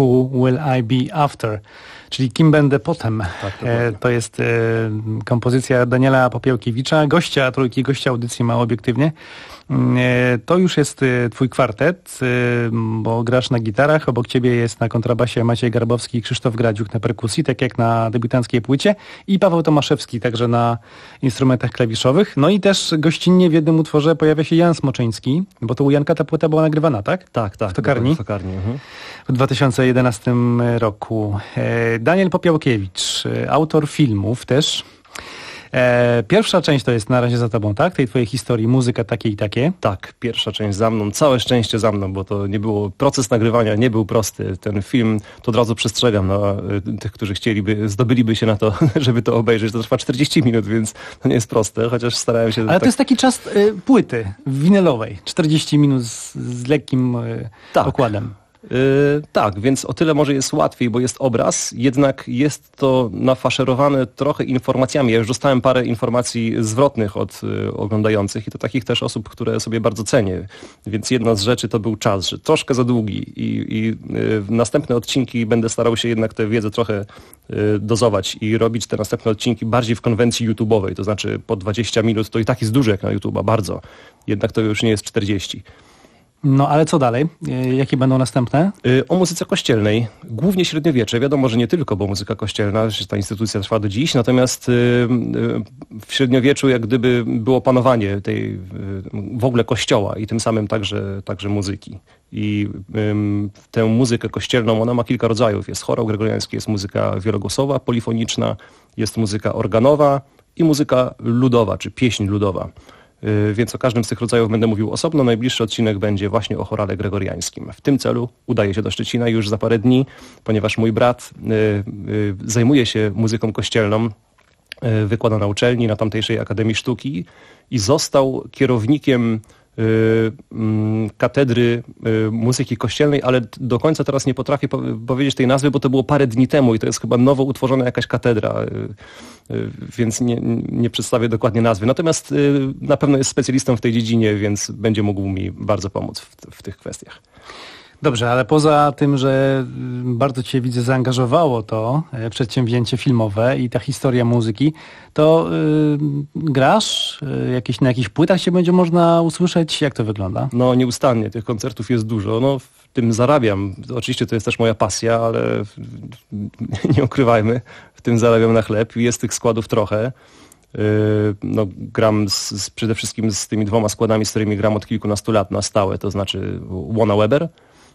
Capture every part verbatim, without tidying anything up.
Who Will I Be After, czyli Kim będę potem. Tak, e, to jest e, kompozycja Daniela Popiełkiewicza, gościa trójki, gościa audycji Mało Obiektywnie. E, to już jest e, twój kwartet, e, bo grasz na gitarach, obok ciebie jest na kontrabasie Maciej Garbowski i Krzysztof Gradziuk na perkusji, tak jak na debiutanckiej płycie, i Paweł Tomaszewski także na instrumentach klawiszowych. No i też gościnnie w jednym utworze pojawia się Jan Smoczyński, bo to u Janka ta płyta była nagrywana, tak? Tak, tak. W tokarni? W tokarni, mhm. W dwa tysiące jedenastym roku. Daniel Popiełkiewicz, autor filmów też. Pierwsza część to jest Na razie za tobą, tak? Tej twojej historii, muzyka takie i takie. Tak, pierwsza część za mną, całe szczęście za mną, bo to nie było, proces nagrywania nie był prosty. Ten film, to od razu przestrzegam na tych, którzy chcieliby, zdobyliby się na to, żeby to obejrzeć. To trwa czterdzieści minut, więc to nie jest proste, chociaż starałem się... Ale tak... to jest taki czas y, płyty winylowej, czterdzieści minut z, z lekkim y, tak. okładem. Yy, tak, więc o tyle może jest łatwiej, bo jest obraz, jednak jest to nafaszerowane trochę informacjami. Ja już dostałem parę informacji zwrotnych od y, oglądających i to takich też osób, które sobie bardzo cenię. Więc jedna z rzeczy to był czas, że troszkę za długi i, i y, następne odcinki będę starał się jednak tę wiedzę trochę y, dozować i robić te następne odcinki bardziej w konwencji YouTube'owej, to znaczy po dwadzieścia minut to i tak jest dużo jak na YouTube'a, bardzo. Jednak to już nie jest czterdzieści. No ale co dalej? Jakie będą następne? O muzyce kościelnej, głównie średniowiecze. Wiadomo, że nie tylko, bo muzyka kościelna, że ta instytucja trwa do dziś, natomiast w średniowieczu jak gdyby było panowanie tej w ogóle kościoła i tym samym także, także muzyki. I tę muzykę kościelną, ona ma kilka rodzajów. Jest chorał gregoriański, jest muzyka wielogłosowa, polifoniczna, jest muzyka organowa i muzyka ludowa, czy pieśń ludowa. Więc o każdym z tych rodzajów będę mówił osobno. Najbliższy odcinek będzie właśnie o chorale gregoriańskim. W tym celu udaję się do Szczecina już za parę dni, ponieważ mój brat y, y, zajmuje się muzyką kościelną, y, wykłada na uczelni, na tamtejszej Akademii Sztuki i został kierownikiem y, y, katedry y, muzyki kościelnej, ale do końca teraz nie potrafię po powiedzieć tej nazwy, bo to było parę dni temu i to jest chyba nowo utworzona jakaś katedra, y, y, więc nie, nie przedstawię dokładnie nazwy. Natomiast y, na pewno jest specjalistą w tej dziedzinie, więc będzie mógł mi bardzo pomóc w, w tych kwestiach. Dobrze, ale poza tym, że bardzo cię widzę zaangażowało to przedsięwzięcie filmowe i ta historia muzyki, to yy, grasz? Yy, jakieś, na jakichś płytach się będzie można usłyszeć? Jak to wygląda? No nieustannie, tych koncertów jest dużo. No, w tym zarabiam. Oczywiście to jest też moja pasja, ale nie ukrywajmy, w tym zarabiam na chleb. Jest tych składów trochę. Yy, no, gram z, z, przede wszystkim z tymi dwoma składami, z którymi gram od kilkunastu lat na stałe, to znaczy Łona Weber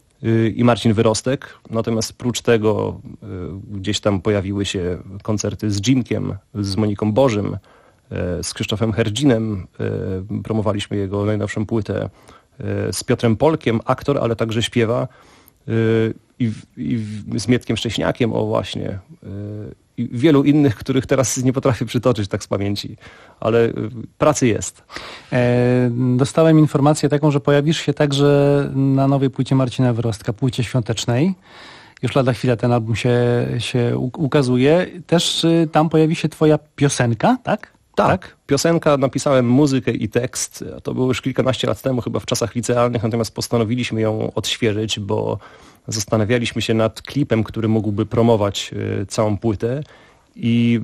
i Marcin Wyrostek. Natomiast prócz tego y, gdzieś tam pojawiły się koncerty z Jimkiem, z Moniką Bożym, y, z Krzysztofem Herdzinem. Y, promowaliśmy jego najnowszą płytę y, z Piotrem Polkiem, aktor, ale także śpiewa. Y, i, i z Mietkiem Szcześniakiem, o właśnie. Y, I wielu innych, których teraz nie potrafię przytoczyć tak z pamięci, ale y, pracy jest. E, dostałem informację taką, że pojawisz się także na nowej płycie Marcina Wyrostka, płycie świątecznej. Już lada chwila ten album się, się ukazuje. Też y, tam pojawi się twoja piosenka, tak? Tak, tak, piosenka, napisałem muzykę i tekst. To było już kilkanaście lat temu, chyba w czasach licealnych, natomiast postanowiliśmy ją odświeżyć, bo zastanawialiśmy się nad klipem, który mógłby promować y, całą płytę i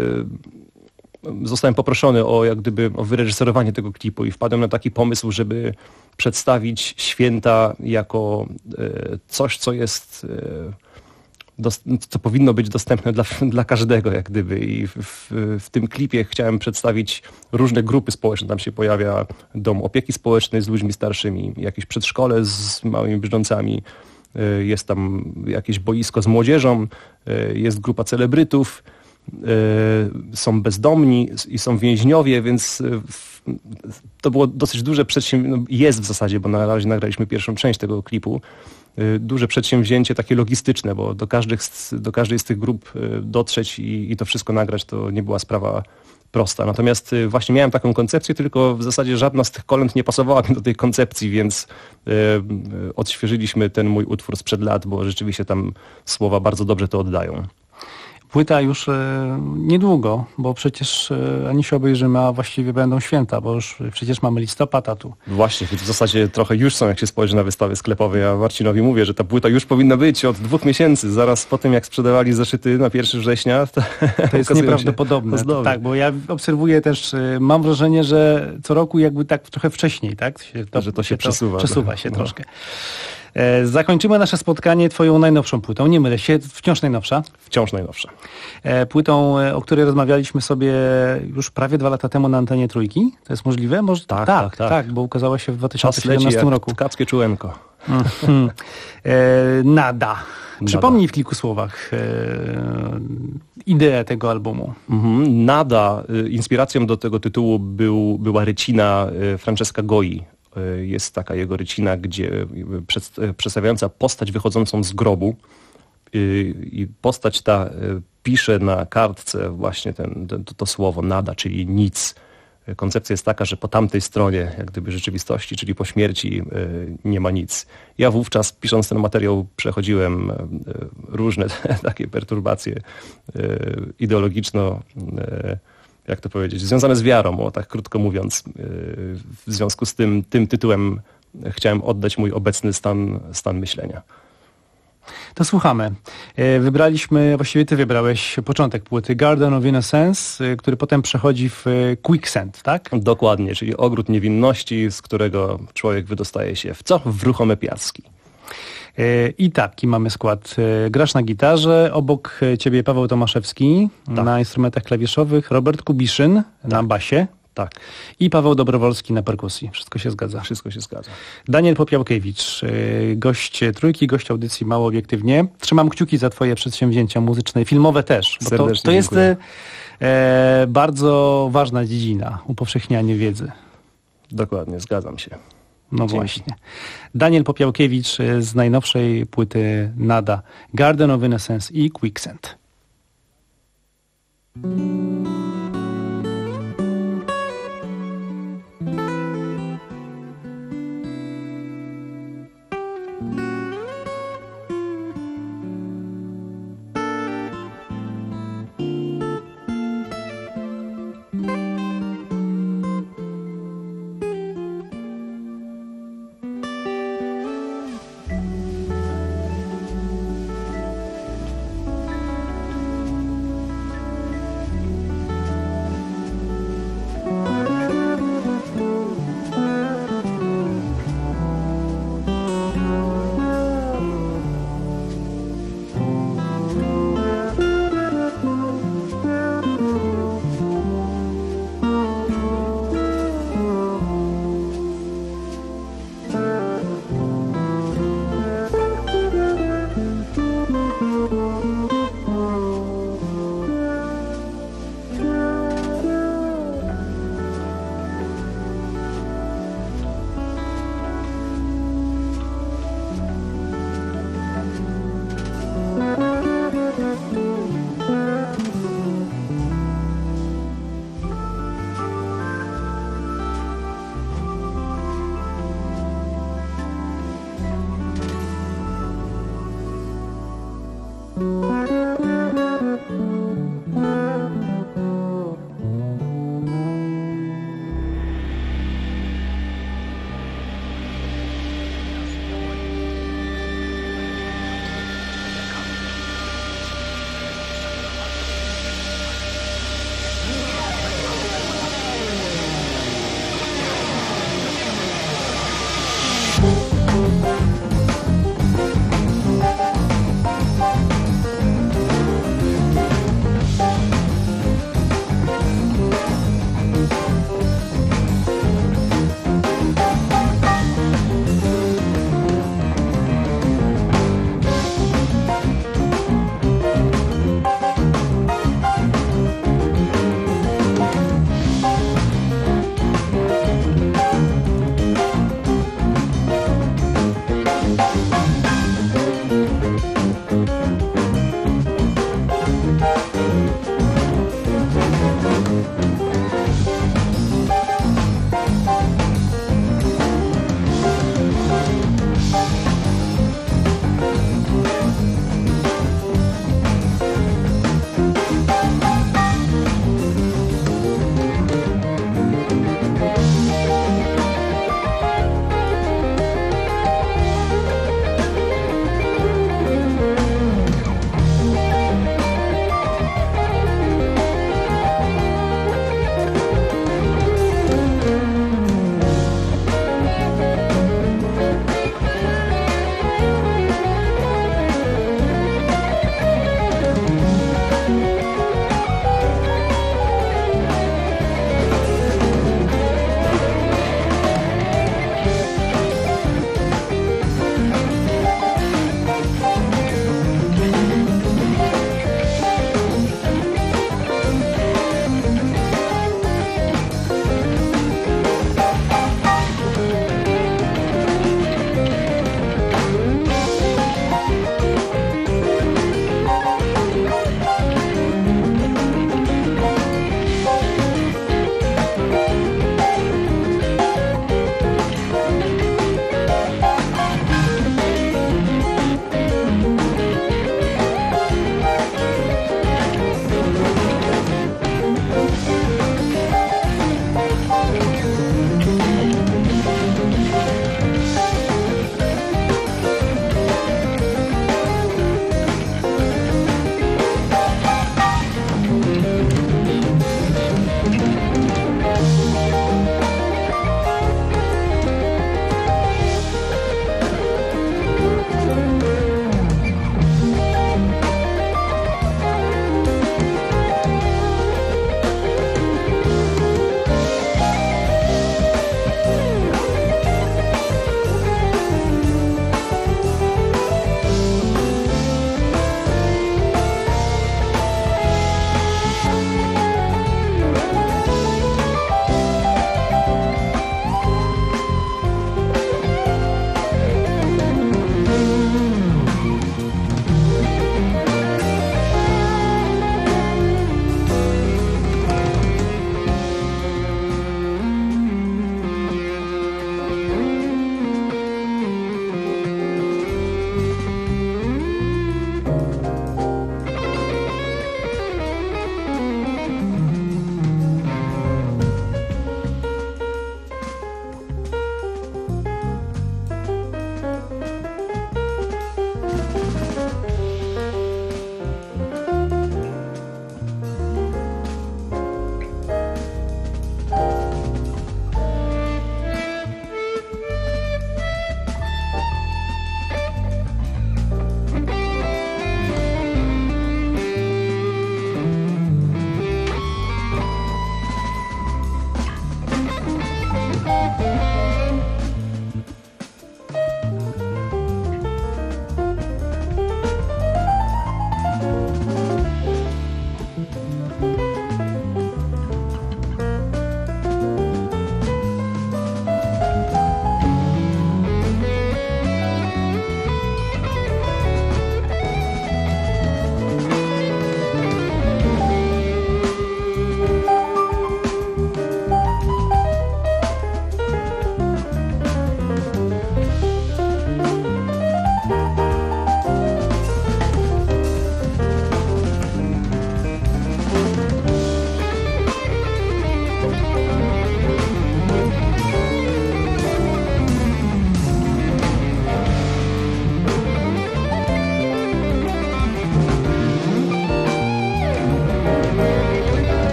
y, zostałem poproszony o jak gdyby o wyreżyserowanie tego klipu i wpadłem na taki pomysł, żeby przedstawić święta jako y, coś, co jest... Y, co powinno być dostępne dla, dla każdego, jak gdyby. I w, w, w tym klipie chciałem przedstawić różne grupy społeczne. Tam się pojawia dom opieki społecznej z ludźmi starszymi, jakieś przedszkole z małymi brzdącami, jest tam jakieś boisko z młodzieżą, jest grupa celebrytów, są bezdomni i są więźniowie, więc to było dosyć duże przedsięwzięcie, jest w zasadzie, bo na razie nagraliśmy pierwszą część tego klipu, duże przedsięwzięcie takie logistyczne, bo do, każdych, do każdej z tych grup dotrzeć i, i to wszystko nagrać to nie była sprawa prosta. Natomiast właśnie miałem taką koncepcję, tylko w zasadzie żadna z tych kolęd nie pasowała do tej koncepcji, więc y, odświeżyliśmy ten mój utwór sprzed lat, bo rzeczywiście tam słowa bardzo dobrze to oddają. Płyta już e, niedługo, bo przecież e, ani się obejrzymy, a właściwie będą święta, bo już przecież mamy listopad, a tu. Właśnie, więc w zasadzie trochę już są, jak się spojrzy na wystawy sklepowe. Ja Marcinowi mówię, że ta płyta już powinna być od dwóch miesięcy. Zaraz po tym, jak sprzedawali zeszyty na pierwszego września, to, to jest nieprawdopodobne. To, tak, bo ja obserwuję też, e, mam wrażenie, że co roku jakby tak trochę wcześniej, tak? Się to, że to się, się przesuwa. To, przesuwa się no. troszkę. Zakończymy nasze spotkanie twoją najnowszą płytą. Nie mylę się, wciąż najnowsza. Wciąż najnowsza. Płytą, o której rozmawialiśmy sobie już prawie dwa lata temu na antenie Trójki. To jest możliwe? Może... Tak, tak, tak, tak, tak, bo ukazała się w dwa tysiące siedemnastym siedemnastym roku. Tkackie czułenko. Mm-hmm. E, nada. Przypomnij Nada. w kilku słowach e, ideę tego albumu. Mm-hmm. Nada. Inspiracją do tego tytułu był, była rycina Francesca Goi. Jest taka jego rycina, gdzie przedstawiająca postać wychodzącą z grobu i postać ta pisze na kartce właśnie ten, to, to słowo nada, czyli nic. Koncepcja jest taka, że po tamtej stronie jak gdyby rzeczywistości, czyli po śmierci nie ma nic. Ja wówczas pisząc ten materiał przechodziłem różne takie perturbacje ideologiczno jak to powiedzieć, związane z wiarą, o tak krótko mówiąc. W związku z tym, tym tytułem chciałem oddać mój obecny stan, stan myślenia. To słuchamy. Wybraliśmy, właściwie ty wybrałeś początek płyty Garden of Innocence, który potem przechodzi w Quicksand, tak? Dokładnie, czyli ogród niewinności, z którego człowiek wydostaje się w co? W ruchome piaski. I taki mamy skład. Grasz na gitarze, obok ciebie Paweł Tomaszewski tak. na instrumentach klawiszowych, Robert Kubiszyn tak. na basie tak. i Paweł Dobrowolski na perkusji. Wszystko się zgadza. Wszystko się zgadza. Daniel Popiałkiewicz, gość Trójki, gość audycji Mało Obiektywnie. Trzymam kciuki za twoje przedsięwzięcia muzyczne i filmowe też. Bo to, to jest e, bardzo ważna dziedzina, upowszechnianie wiedzy. Dokładnie, zgadzam się. No Dzięki. właśnie. Daniel Popiałkiewicz z najnowszej płyty Nada, Garden of Innocence i Quicksand.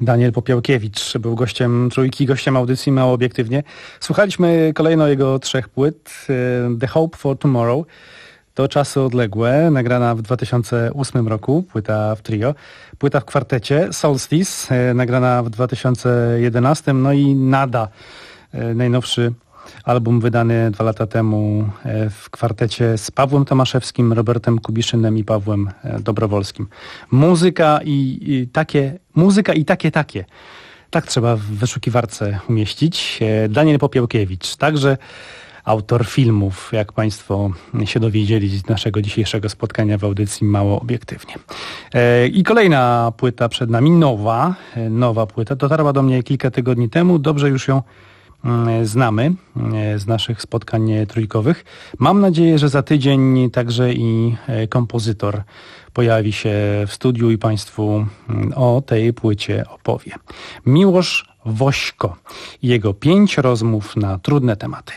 Daniel Popiełkiewicz był gościem Trójki, gościem audycji Mało Obiektywnie. Słuchaliśmy kolejno jego trzech płyt. The Hope for Tomorrow to Czasy odległe, nagrana w dwa tysiące ósmym roku, płyta w trio. Płyta w kwartecie Solstice, nagrana w dwa tysiące jedenastym. No i Nada, najnowszy album wydany dwa lata temu w kwartecie z Pawłem Tomaszewskim, Robertem Kubiszynem i Pawłem Dobrowolskim. Muzyka i, i takie, muzyka i takie, takie. Tak trzeba w wyszukiwarce umieścić. Daniel Popiełkiewicz, także autor filmów, jak Państwo się dowiedzieli z naszego dzisiejszego spotkania w audycji Mało Obiektywnie. I kolejna płyta przed nami, nowa, nowa płyta, dotarła do mnie kilka tygodni temu, dobrze już ją znamy z naszych spotkań trójkowych. Mam nadzieję, że za tydzień także i kompozytor pojawi się w studiu i Państwu o tej płycie opowie. Miłosz Wośko i jego pięć rozmów na trudne tematy.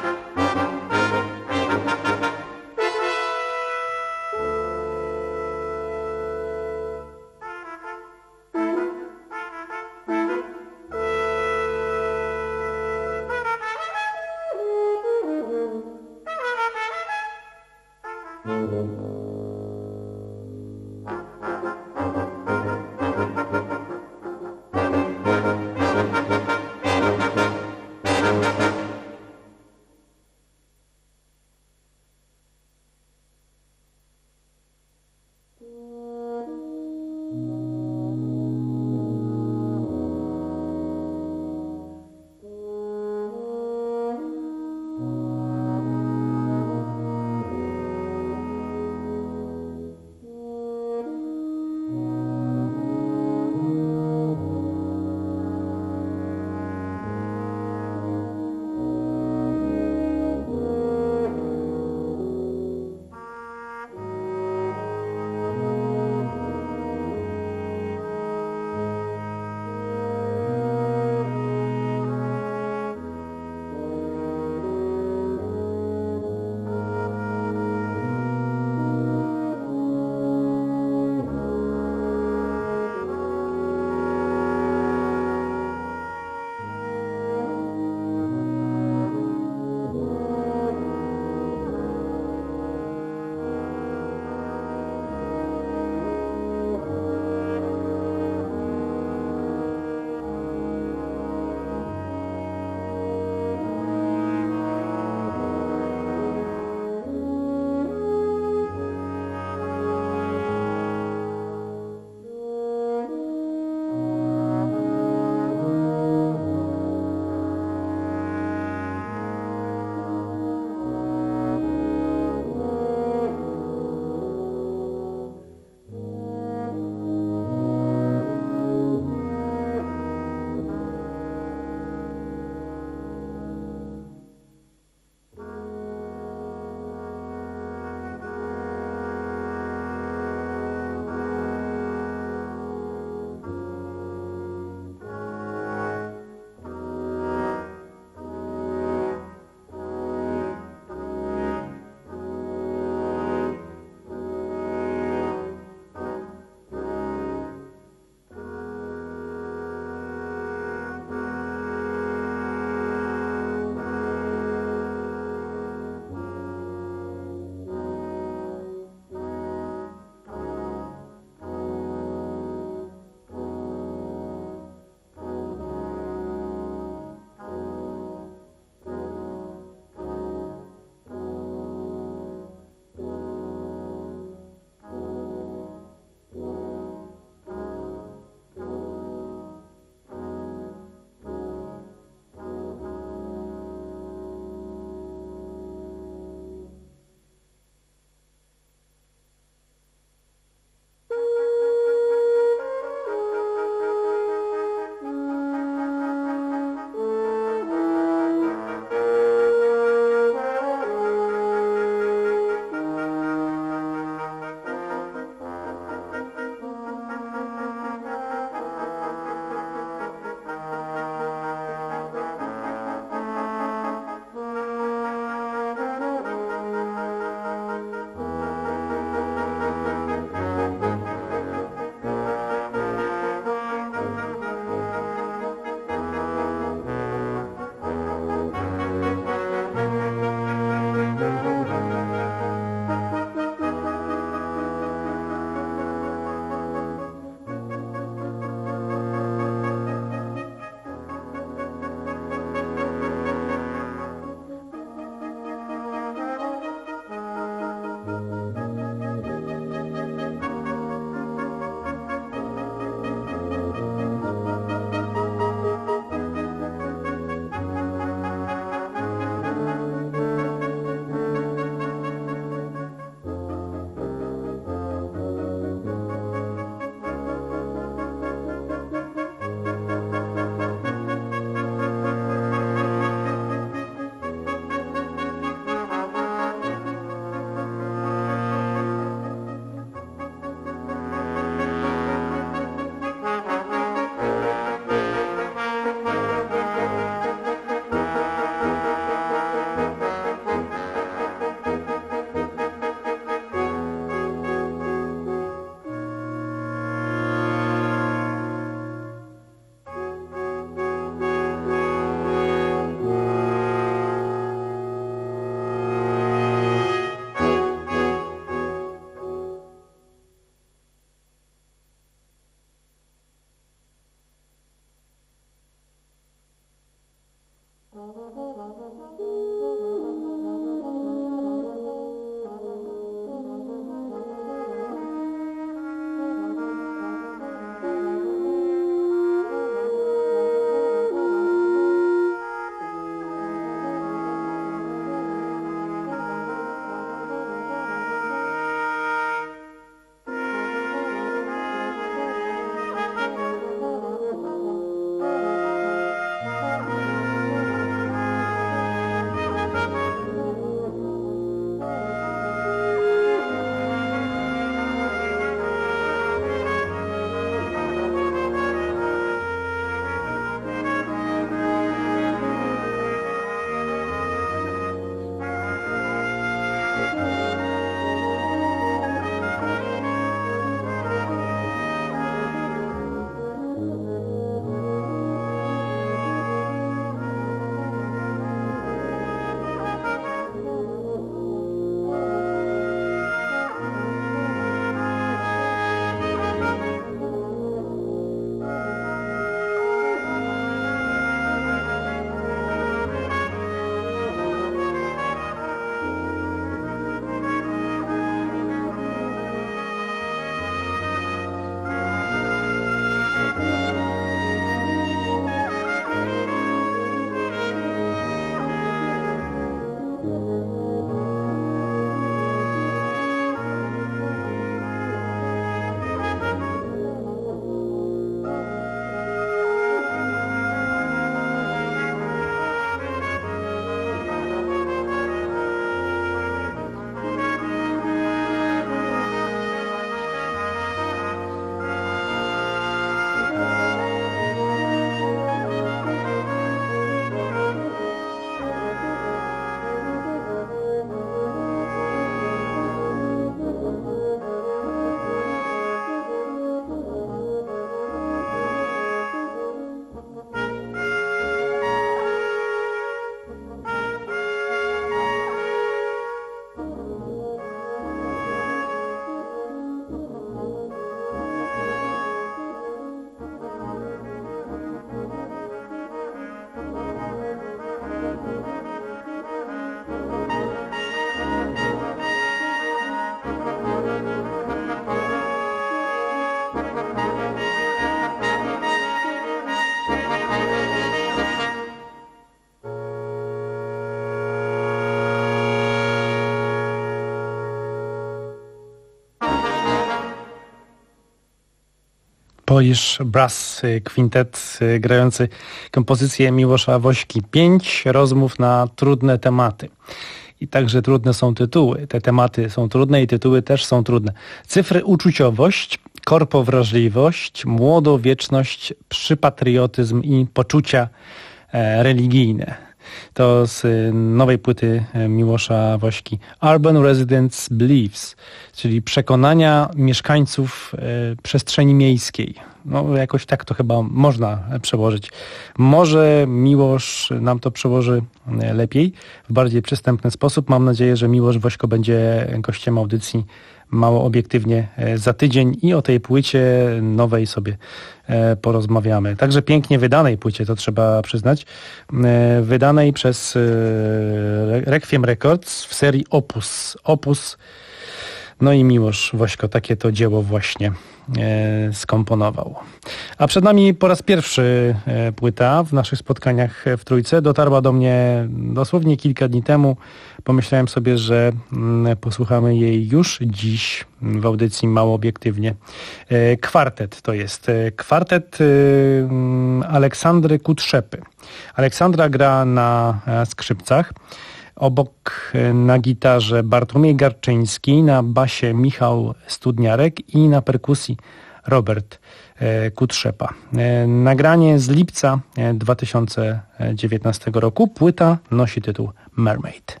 Polish Brass Quintet grający kompozycję Miłosza Wośki. Pięć rozmów na trudne tematy. I także trudne są tytuły. Te tematy są trudne i tytuły też są trudne. Cyfry uczuciowość, korpowrażliwość, młodowieczność, przypatriotyzm i poczucia religijne. To z nowej płyty Miłosza Wośki. Urban Residents Beliefs, czyli przekonania mieszkańców przestrzeni miejskiej. No jakoś tak to chyba można przełożyć. Może Miłosz nam to przełoży lepiej, w bardziej przystępny sposób. Mam nadzieję, że Miłosz Wośko będzie gościem audycji Mało Obiektywnie za tydzień i o tej płycie nowej sobie porozmawiamy. Także pięknie wydanej płycie, to trzeba przyznać. Wydanej przez Requiem Records w serii Opus. Opus. No i Miłosz Wośko takie to dzieło właśnie skomponował. A przed nami po raz pierwszy płyta w naszych spotkaniach w Trójce. Dotarła do mnie dosłownie kilka dni temu. Pomyślałem sobie, że posłuchamy jej już dziś w audycji Mało Obiektywnie. Kwartet to jest. Kwartet Aleksandry Kutrzepy. Aleksandra gra na skrzypcach. Obok na gitarze Bartłomiej Garczyński, na basie Michał Studniarek i na perkusji Robert Kutrzepa. Nagranie z lipca dwa tysiące dziewiętnastego roku. Płyta nosi tytuł Mermaid.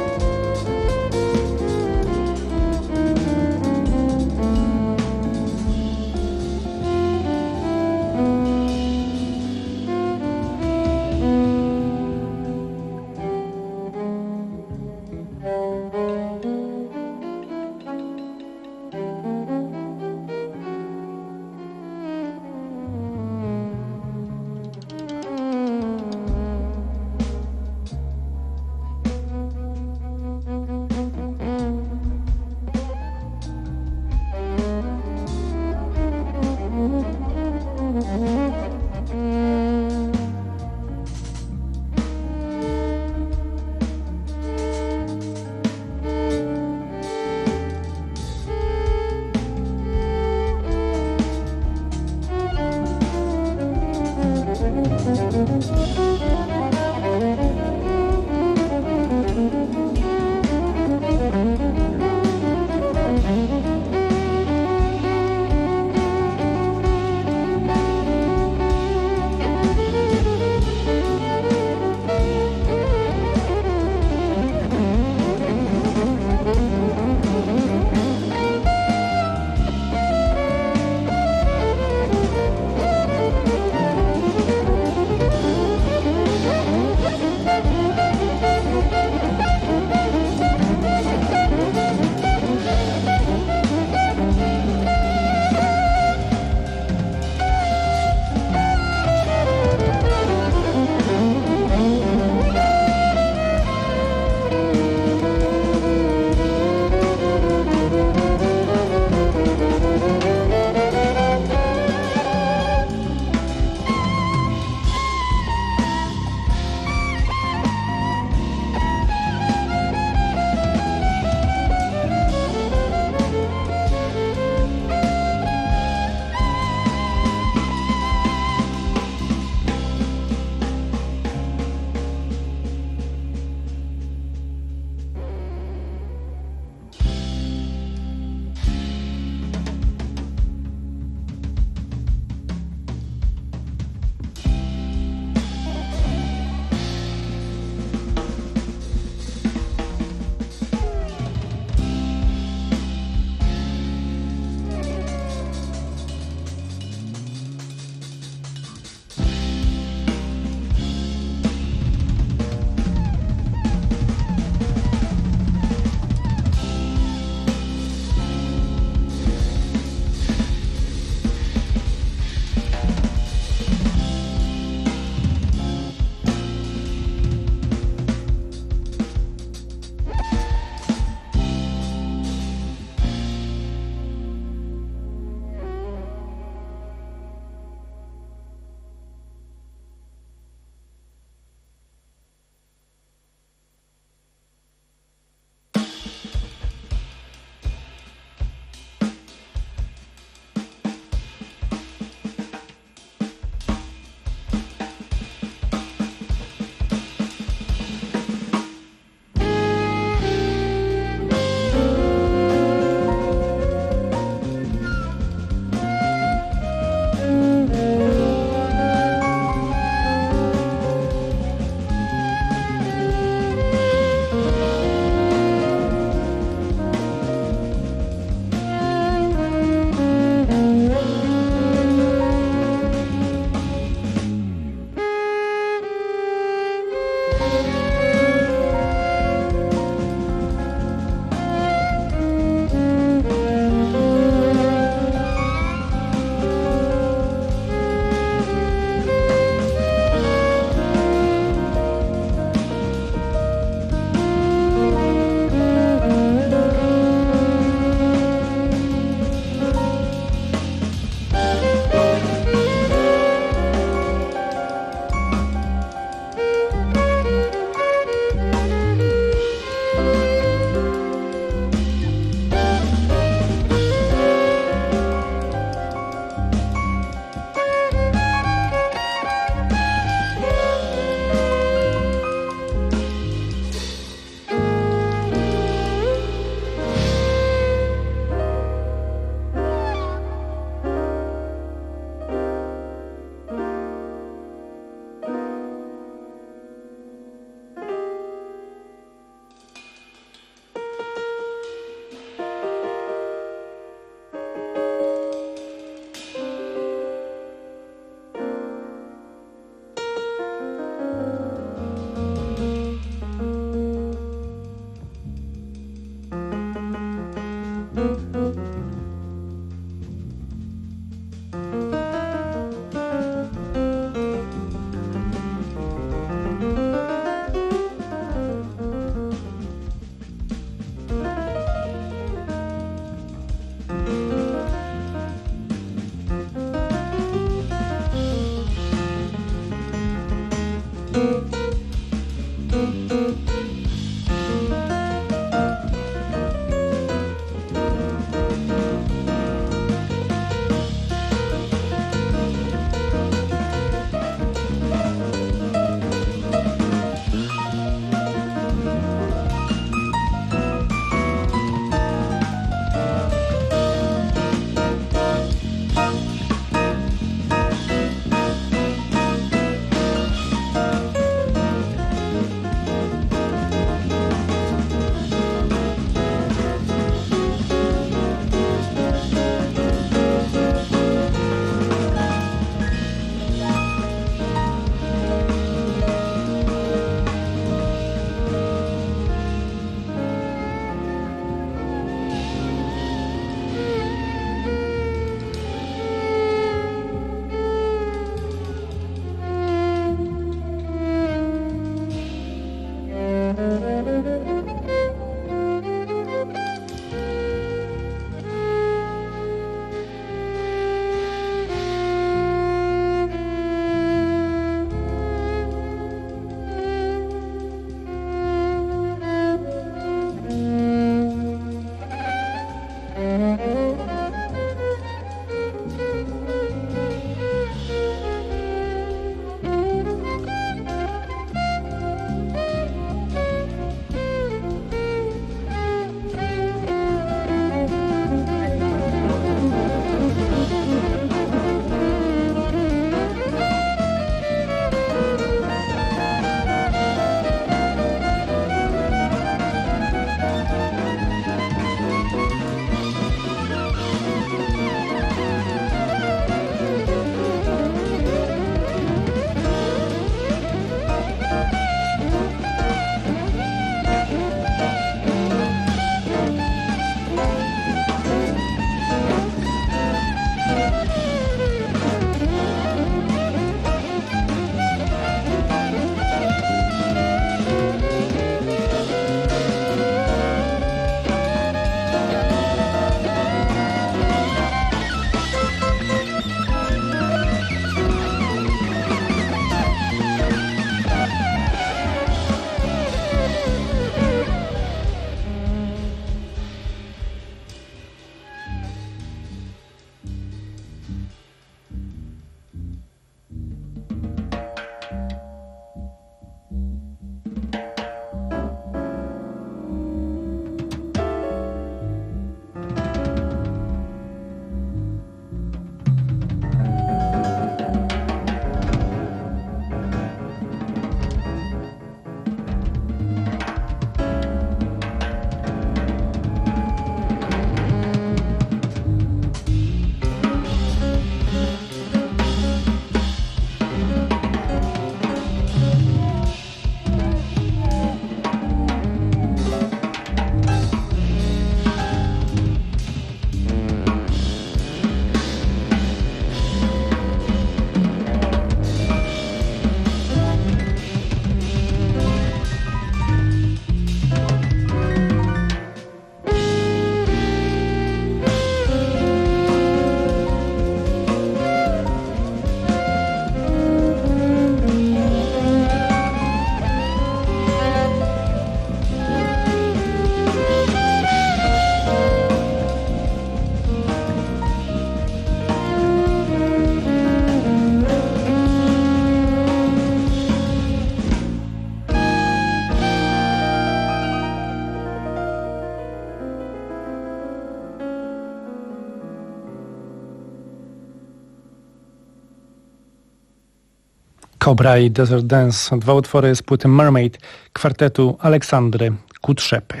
Cobra i Desert Dance, dwa utwory z płyty Mermaid kwartetu Aleksandry Kutrzepy.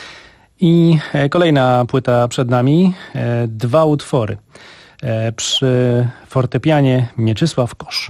I kolejna płyta przed nami, dwa utwory przy fortepianie Mieczysław Kosz.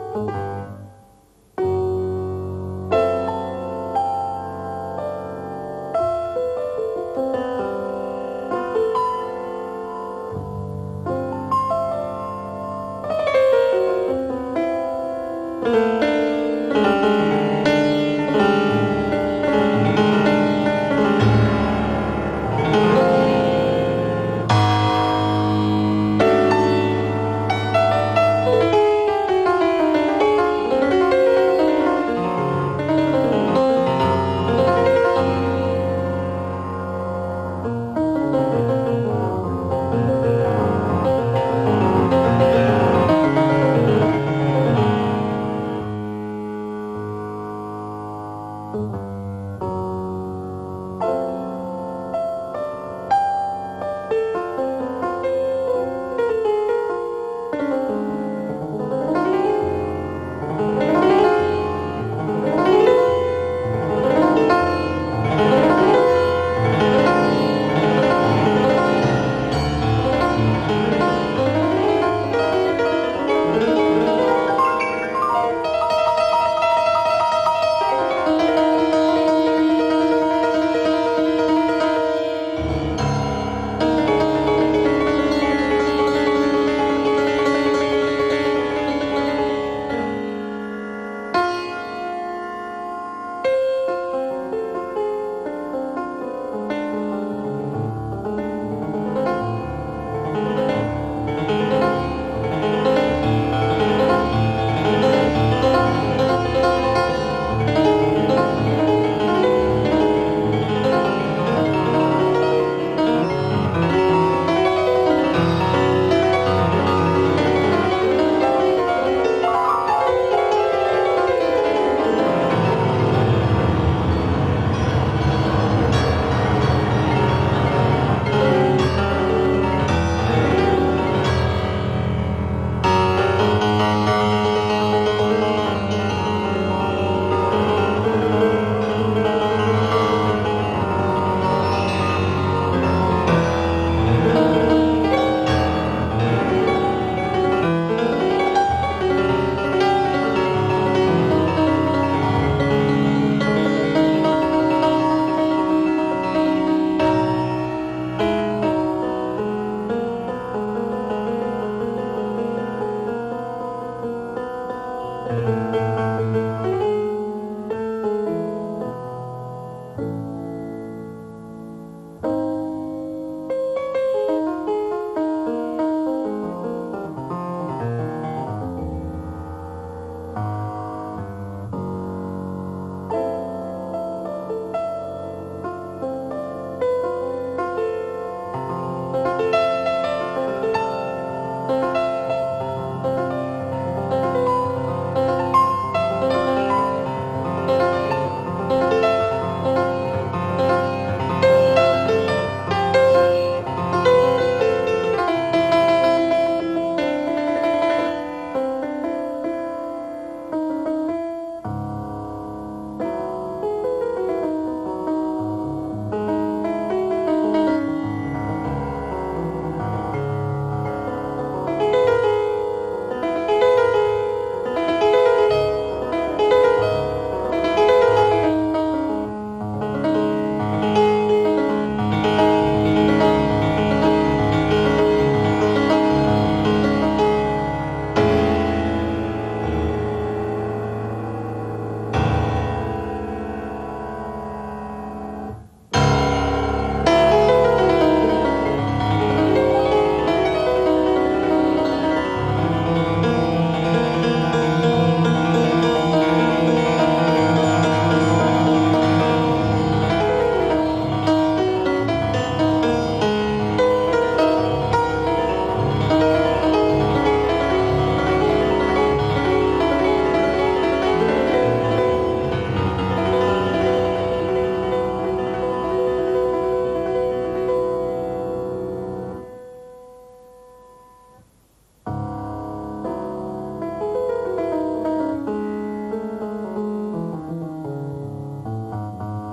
Thank you.